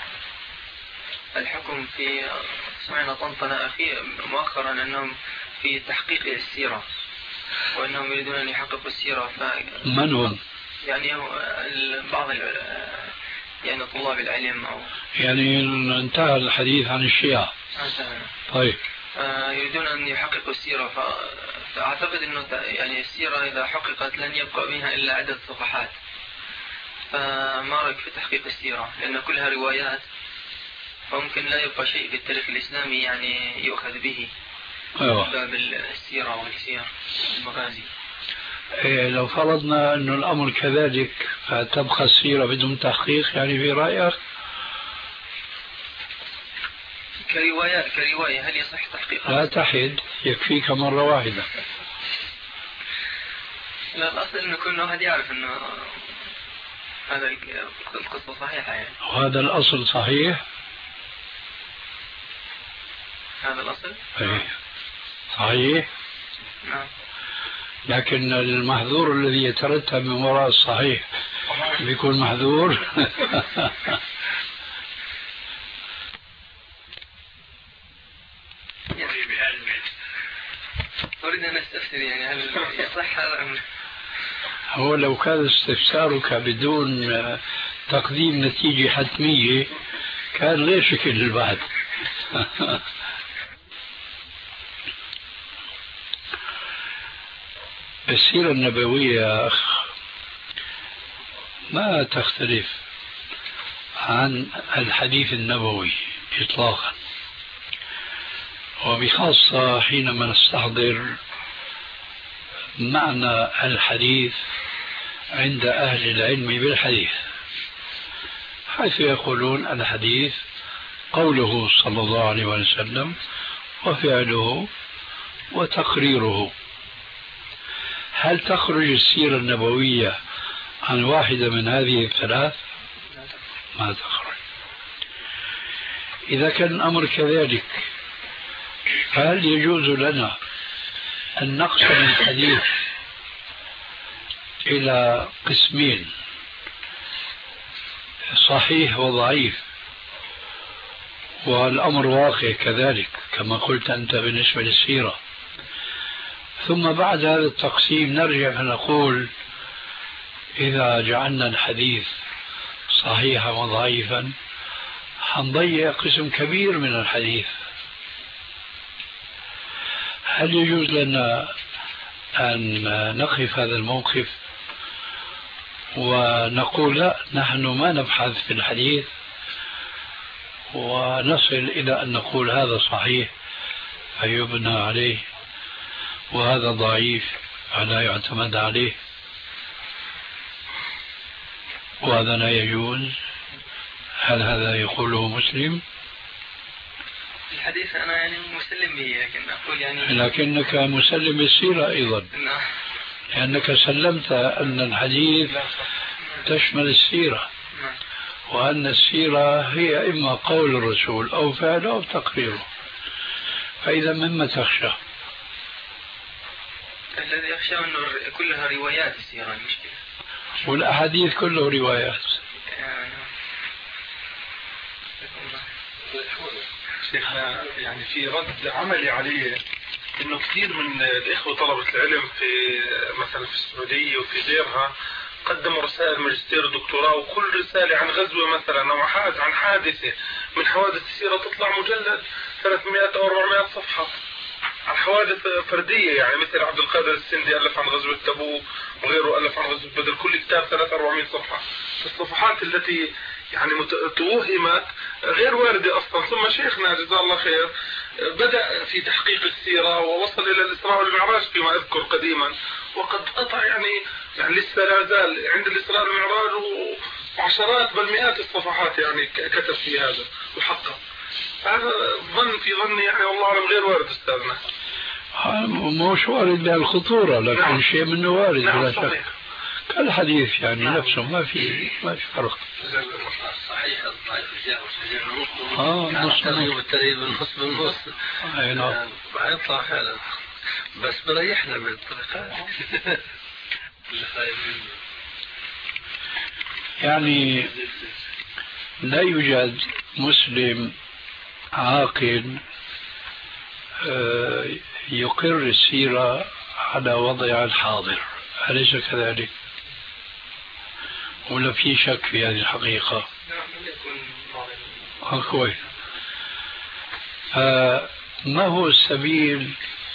الحكم في سمعنا طنطنة أخي مؤخرا أنهم في تحقيق السيرة وأنهم يريدون أن يحققوا السيرة؟ ف... من هم؟ يعني بعض يعني طلاب العلم أو يعني انتهى الحديث عن الشيعة. انتهى. طيب. يريدون أن يحققوا السيرة، ف... فأعتقد أنه يعني السيرة إذا حققت لن يبقى منها إلا عدد صفحات، فما رأيك في تحقيق السيرة؟ لأن كلها روايات، فممكن لا يبقى شيء في التاريخ الإسلامي يعني يؤخذ به. أيوة. باب السيرة والسير المغازي. إيه لو فرضنا أنه الأمر كذلك فتبقى السيرة بدون تحقيق، يعني في رأيك؟ كرواية كرواية هل يصح تحقيقها؟ لا تحد، يكفيك مرة واحدة. لا، الأصل أنه كل واحد يعرف أنه هذا القصة صحيحة يعني. وهذا الأصل صحيح؟ هذا الأصل؟ أيه. صحيح؟ نعم. لكن المحذور الذي يترتب من وراء الصحيح بيكون محذور. أريد أن أستفسر يعني هل يصح هذا؟ هو لو كان استفسارك بدون تقديم نتيجة حتمية كان غير شكل البحث. السيرة النبوية يا أخ ما تختلف عن الحديث النبوي إطلاقا، وبخاصة حينما نستحضر معنى الحديث عند أهل العلم بالحديث، حيث يقولون الحديث قوله صلى الله عليه وسلم وفعله وتقريره. هل تخرج السيرة النبوية عن واحدة من هذه الثلاث؟ ما تخرج. إذا كان الأمر كذلك فهل يجوز لنا أن نقسم الحديث إلى قسمين: صحيح وضعيف، والأمر واقع كذلك كما قلت أنت بالنسبة للسيرة، ثم بعد هذا التقسيم نرجع فنقول إذا جعلنا الحديث صحيحا وضعيفا حنضيع قسم كبير من الحديث؟ هل يجوز لنا أن نقف هذا الموقف ونقول لا، نحن ما نبحث في الحديث ونصل إلى أن نقول هذا صحيح فيبنى عليه وهذا ضعيف فلا يعتمد عليه، وهذا لا يجوز؟ هل هذا يقوله مسلم؟ الحديث أنا يعني مسلم به، لكن أقول يعني لكنك مسلم بالسيرة أيضا، لأنك سلمت أن الحديث تشمل السيرة، وأن السيرة هي إما قول الرسول أو فعله أو تقريره، فإذا مما تخشى؟ الذي يخشى أنه كلها روايات السيرة المشكلة، والأحاديث كله روايات. شيخنا يعني في رد عملي عليه انه كثير من الاخوه طلبه العلم في مثلا في السعوديه وفي غيرها قدموا رسائل ماجستير ودكتوراه، وكل رساله عن غزوه مثلا او عن حادثه من حوادث السيره تطلع مجلد ثلاثمائة او أربعمائة صفحه عن حوادث فرديه، يعني مثل عبد القادر السندي الف عن غزوه تبوك وغيره الف عن غزوه بدر، كل كتاب ثلاثمائة أربعمائة صفحه. الصفحات التي يعني توهمت غير واردة أصلا. ثم شيخنا جزاه الله خير بدأ في تحقيق السيرة ووصل إلى الإسراء والمعراج فيما أذكر قديما، وقد قطع يعني يعني لسه لا زال عند الإسراء والمعراج وعشرات بل مئات الصفحات يعني كتب في هذا وحقق. هذا ظن في ظني يعني والله أعلم غير وارد أستاذنا. مش وارد بهالخطورة لكن نعم. شيء منه وارد نعم بلا شك. كالحديث يعني نعم. نفسه ما في ما في فرق. صحيح اه نص تقريبا تقريبا نص بالنص. اي نعم. يطلع فعلا بس بريحنا من الطريقة. يعني لا يوجد مسلم عاقل يقر السيرة على وضعها الحاضر، أليس كذلك؟ ولا في شك في هذه الحقيقة؟ آه كويس. ما هو السبيل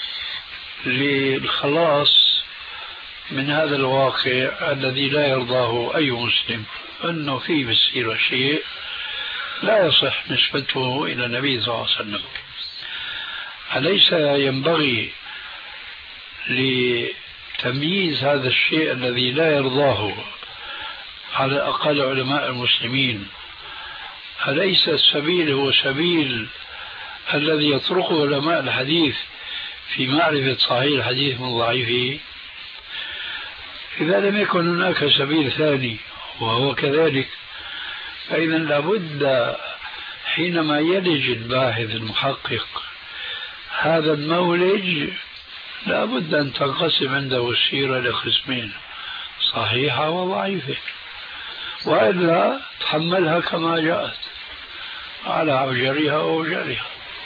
للخلاص من هذا الواقع الذي لا يرضاه أي مسلم، أنه فيه بالسيرة شيء لا يصح نسبته إلى النبي صلى الله عليه وسلم؟ أليس ينبغي لتمييز هذا الشيء الذي لا يرضاه على الأقل علماء المسلمين، أليس السبيل هو سبيل الذي يطرقه علماء الحديث في معرفة صحيح الحديث من ضعيفه؟ إذا لم يكن هناك سبيل ثاني وهو كذلك، فإذا لابد حينما يلج الباحث المحقق هذا المولج لابد أن تنقسم عنده السيرة لقسمين، صحيحة وضعيفة، وإلا تحملها كما جاءت على عجرها ووجرها.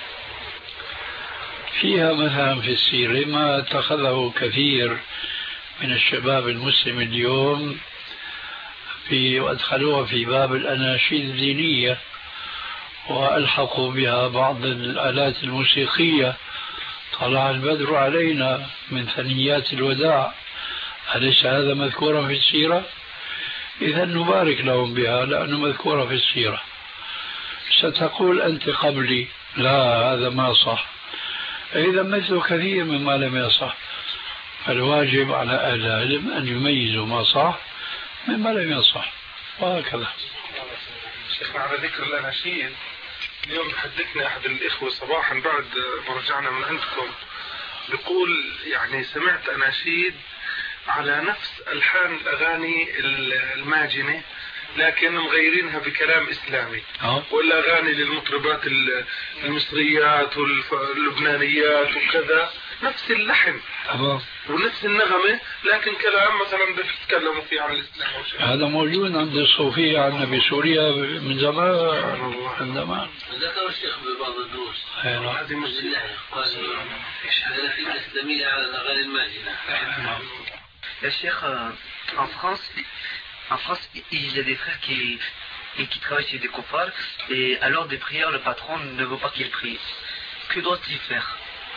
فيها مثلا في السيرة ما اتخذه كثير من الشباب المسلم اليوم في وادخلوها في باب الأناشيد الدينية وألحقوا بها بعض الآلات الموسيقية، طلع البدر علينا من ثنيات الوداع، أليس هذا مذكورا في السيرة؟ إذا نبارك لهم بها لأنه مذكورة في السيرة. ستقول أنت قبلي لا هذا ما صح، إذا مثل كثير مما لم يصح، فالواجب على أهل العلم أن يميزوا ما صح مما لم يصح، وهكذا. شيخنا على ذكر الأناشيد، اليوم حدثنا أحد الإخوة صباحا بعد ما رجعنا من عندكم، بيقول يعني سمعت أناشيد على نفس ألحان الأغاني الماجنة لكن مغيرينها بكلام إسلامي، ولا أغاني للمطربات المصريات واللبنانيات وكذا، نفس اللحن ونفس النغمة لكن كلام مثلا بيتكلموا فيه عن الإسلام. هذا موجود عند الصوفية عندنا بسوريا من زمان من زمان. ذكر الشيخ ببعض الدروس هذه مشكلة قال الأغاني الإسلامية على الأغاني الماجنة. يا شيخ en France En France, il y a des frères qui, et qui travaillent chez des kofars, et à l'heure des prières, le patron ne veut pas qu'ils prient. Que doit-il faire?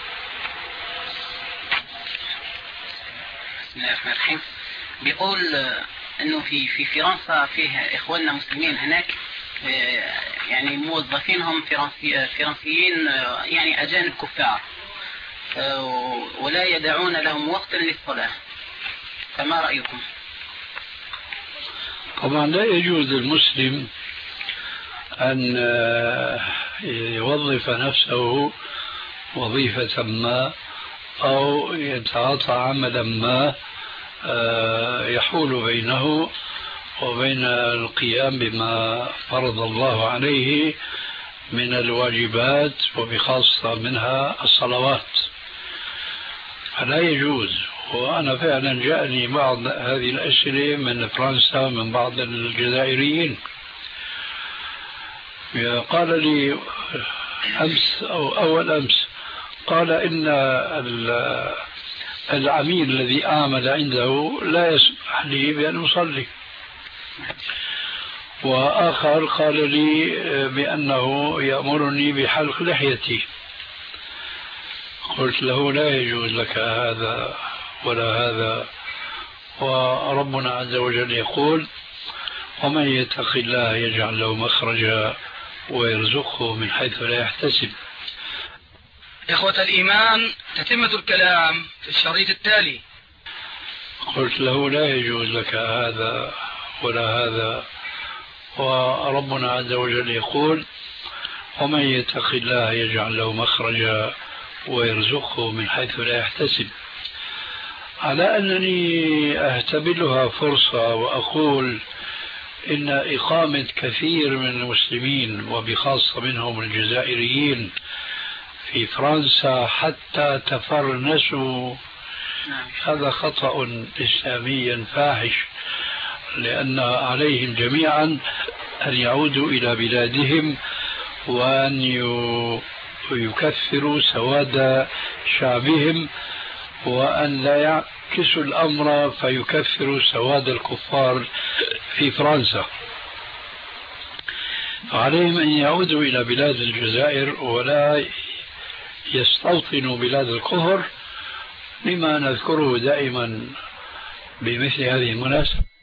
بسم الله الرحمن الرحيم. بيقول انه في في فرنسا فيه اخواننا مسلمين هناك، يعني موظفينهم فرنسي فرنسيين يعني اجانب كفار، ولا يدعون لهم وقتا للصلاة، فما رأيكم؟ طبعا لا يجوز للمسلم أن يوظف نفسه وظيفة ما أو يتعاطى عملا ما يحول بينه وبين القيام بما فرض الله عليه من الواجبات وبخاصة منها الصلوات، فلا يجوز. وأنا فعلا جاءني بعض هذه الأسئلة من فرنسا من بعض الجزائريين، قال لي أمس أو أول أمس قال إن العميل الذي أعمل عنده لا يسمح لي بأن أصلي. وآخر قال لي بأنه يأمرني بحلق لحيتي. قلت له لا يجوز لك هذا ولا هذا، وربنا عز وجل يقول ومن يتق الله يجعل له مخرجا ويرزقه من حيث لا يحتسب. إخوة الإيمان، تتمة الكلام في الشريط التالي. قلت له لا يجوز لك هذا ولا هذا، وربنا عز وجل يقول ومن يتق الله يجعل له مخرجا ويرزقه من حيث لا يحتسب. على أنني أهتبلها فرصة وأقول إن إقامة كثير من المسلمين وبخاصة منهم الجزائريين في فرنسا حتى تفرنسوا هذا خطأ إسلامي فاحش، لأن عليهم جميعا أن يعودوا إلى بلادهم وأن يكثروا سواد شعبهم، وأن لا يعكسوا الأمر فيكثروا سواد الكفار في فرنسا. عليهم أن يعودوا إلى بلاد الجزائر ولا يستوطنوا بلاد الكفر، لما نذكره دائما بمثل هذه المناسبة.